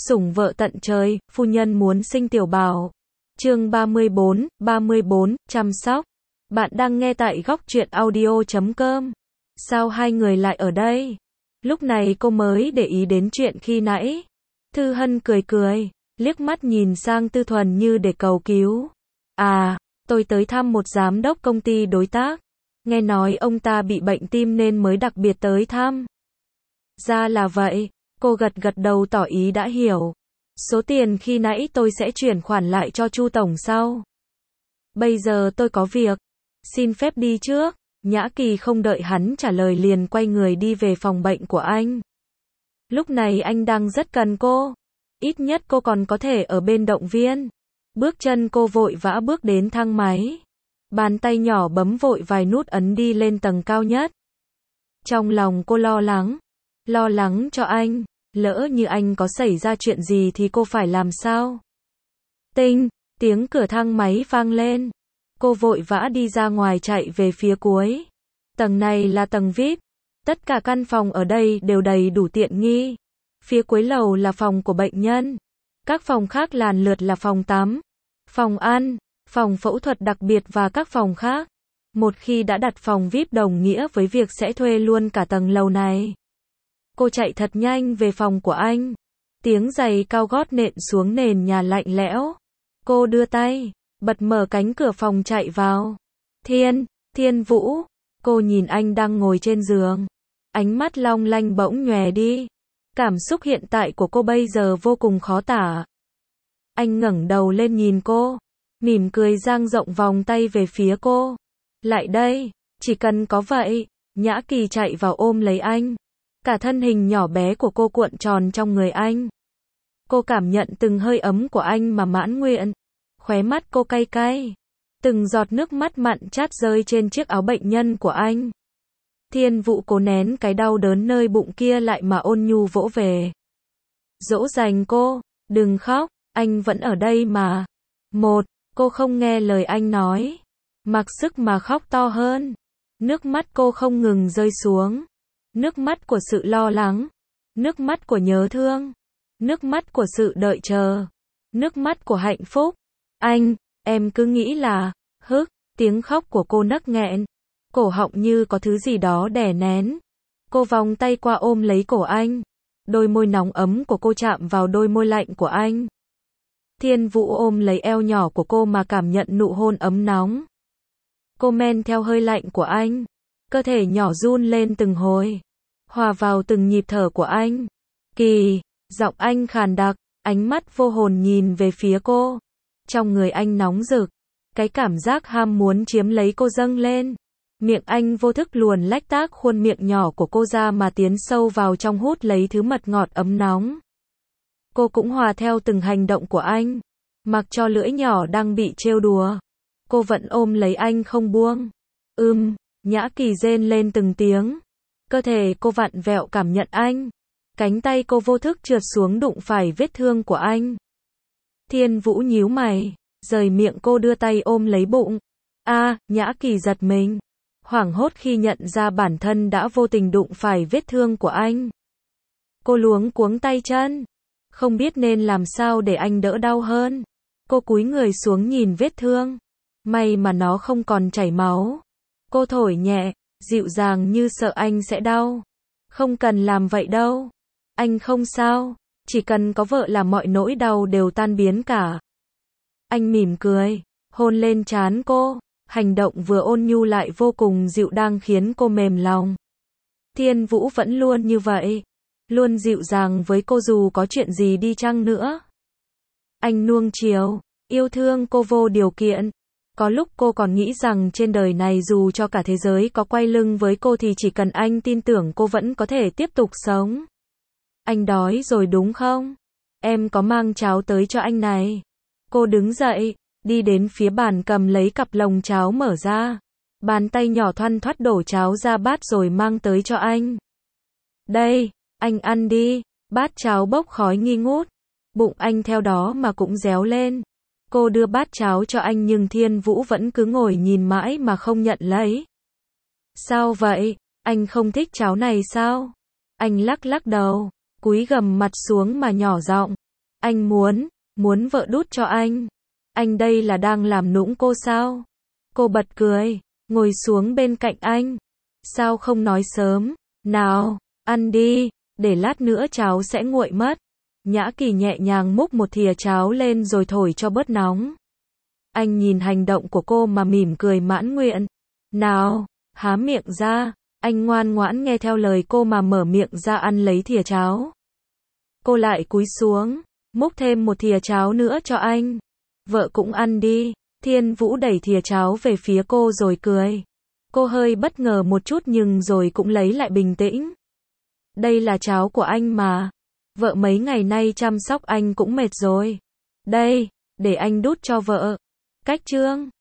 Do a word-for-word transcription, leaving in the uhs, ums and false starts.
Sủng vợ tận trời, phu nhân muốn sinh tiểu bảo. Chương ba mươi bốn, ba mươi bốn, chăm sóc. Bạn đang nghe tại góc truyện audio chấm com. Sao hai người lại ở đây? Lúc này cô mới để ý đến chuyện khi nãy. Thư Hân cười cười, liếc mắt nhìn sang Tư Thuần như để cầu cứu. À, tôi tới thăm một giám đốc công ty đối tác. Nghe nói ông ta bị bệnh tim nên mới đặc biệt tới thăm. Ra là vậy. Cô gật gật đầu tỏ ý đã hiểu. Số tiền khi nãy tôi sẽ chuyển khoản lại cho Chu tổng sau. Bây giờ tôi có việc. Xin phép đi trước. Nhã Kỳ không đợi hắn trả lời liền quay người đi về phòng bệnh của anh. Lúc này anh đang rất cần cô. Ít nhất cô còn có thể ở bên động viên. Bước chân cô vội vã bước đến thang máy. Bàn tay nhỏ bấm vội vài nút ấn đi lên tầng cao nhất. Trong lòng cô lo lắng. Lo lắng cho anh. Lỡ như anh có xảy ra chuyện gì thì cô phải làm sao? Tinh, tiếng cửa thang máy vang lên. Cô vội vã đi ra ngoài chạy về phía cuối. Tầng này là tầng vi ai pi. Tất cả căn phòng ở đây đều đầy đủ tiện nghi. Phía cuối lầu là phòng của bệnh nhân. Các phòng khác lần lượt là phòng tắm, phòng ăn, phòng phẫu thuật đặc biệt và các phòng khác. Một khi đã đặt phòng vi ai pi đồng nghĩa với việc sẽ thuê luôn cả tầng lầu này. Cô chạy thật nhanh về phòng của anh. Tiếng giày cao gót nện xuống nền nhà lạnh lẽo. Cô đưa tay, bật mở cánh cửa phòng chạy vào. Thiên, Thiên Vũ. Cô nhìn anh đang ngồi trên giường. Ánh mắt long lanh bỗng nhòe đi. Cảm xúc hiện tại của cô bây giờ vô cùng khó tả. Anh ngẩng đầu lên nhìn cô. Mỉm cười dang rộng vòng tay về phía cô. Lại đây, chỉ cần có vậy. Nhã Kỳ chạy vào ôm lấy anh. Cả thân hình nhỏ bé của cô cuộn tròn trong người anh. Cô cảm nhận từng hơi ấm của anh mà mãn nguyện. Khóe mắt cô cay cay. Từng giọt nước mắt mặn chát rơi trên chiếc áo bệnh nhân của anh. Thiên Vũ cố nén cái đau đớn nơi bụng kia lại mà ôn nhu vỗ về. Dỗ dành cô, đừng khóc, anh vẫn ở đây mà. Một, cô không nghe lời anh nói. Mặc sức mà khóc to hơn. Nước mắt cô không ngừng rơi xuống. Nước mắt của sự lo lắng. Nước mắt của nhớ thương. Nước mắt của sự đợi chờ. Nước mắt của hạnh phúc. Anh, em cứ nghĩ là, hức, tiếng khóc của cô nấc nghẹn. Cổ họng như có thứ gì đó đè nén. Cô vòng tay qua ôm lấy cổ anh. Đôi môi nóng ấm của cô chạm vào đôi môi lạnh của anh. Thiên Vũ ôm lấy eo nhỏ của cô mà cảm nhận nụ hôn ấm nóng. Cô men theo hơi lạnh của anh. Cơ thể nhỏ run lên từng hồi. Hòa vào từng nhịp thở của anh. Kỳ, giọng anh khàn đặc, ánh mắt vô hồn nhìn về phía cô. Trong người anh nóng rực. Cái cảm giác ham muốn chiếm lấy cô dâng lên. Miệng anh vô thức luồn lách tác khuôn miệng nhỏ của cô ra mà tiến sâu vào trong hút lấy thứ mật ngọt ấm nóng. Cô cũng hòa theo từng hành động của anh. Mặc cho lưỡi nhỏ đang bị trêu đùa. Cô vẫn ôm lấy anh không buông. Ưm, Nhã Kỳ rên lên từng tiếng. Cơ thể cô vặn vẹo cảm nhận anh. Cánh tay cô vô thức trượt xuống đụng phải vết thương của anh. Thiên Vũ nhíu mày, rời miệng cô đưa tay ôm lấy bụng. A, à, Nhã Kỳ giật mình. Hoảng hốt khi nhận ra bản thân đã vô tình đụng phải vết thương của anh. Cô luống cuống tay chân. Không biết nên làm sao để anh đỡ đau hơn. Cô cúi người xuống nhìn vết thương. May mà nó không còn chảy máu. Cô thổi nhẹ, dịu dàng như sợ anh sẽ đau. Không cần làm vậy đâu. Anh không sao. Chỉ cần có vợ là mọi nỗi đau đều tan biến cả. Anh mỉm cười, hôn lên trán cô. Hành động vừa ôn nhu lại vô cùng dịu đang khiến cô mềm lòng. Thiên Vũ vẫn luôn như vậy. Luôn dịu dàng với cô dù có chuyện gì đi chăng nữa. Anh nuông chiều, yêu thương cô vô điều kiện. Có lúc cô còn nghĩ rằng trên đời này dù cho cả thế giới có quay lưng với cô thì chỉ cần anh tin tưởng cô vẫn có thể tiếp tục sống. Anh đói rồi đúng không? Em có mang cháo tới cho anh này. Cô đứng dậy, đi đến phía bàn cầm lấy cặp lồng cháo mở ra. Bàn tay nhỏ thoăn thoắt đổ cháo ra bát rồi mang tới cho anh. Đây, anh ăn đi. Bát cháo bốc khói nghi ngút. Bụng anh theo đó mà cũng réo lên. Cô đưa bát cháo cho anh nhưng Thiên Vũ vẫn cứ ngồi nhìn mãi mà không nhận lấy. Sao vậy? Anh không thích cháo này sao? Anh lắc lắc đầu, cúi gằm mặt xuống mà nhỏ giọng. Anh muốn, muốn vợ đút cho anh. Anh đây là đang làm nũng cô sao? Cô bật cười, ngồi xuống bên cạnh anh. Sao không nói sớm? Nào, ăn đi, để lát nữa cháo sẽ nguội mất. Nhã Kỳ nhẹ nhàng múc một thìa cháo lên rồi thổi cho bớt nóng. Anh nhìn hành động của cô mà mỉm cười mãn nguyện. Nào, há miệng ra. Anh ngoan ngoãn nghe theo lời cô mà mở miệng ra ăn lấy thìa cháo. Cô lại cúi xuống, múc thêm một thìa cháo nữa cho anh. Vợ cũng ăn đi. Thiên Vũ đẩy thìa cháo về phía cô rồi cười. Cô hơi bất ngờ một chút nhưng rồi cũng lấy lại bình tĩnh. Đây là cháo của anh mà. Vợ mấy ngày nay chăm sóc anh cũng mệt rồi. Đây, để anh đút cho vợ. Cách chương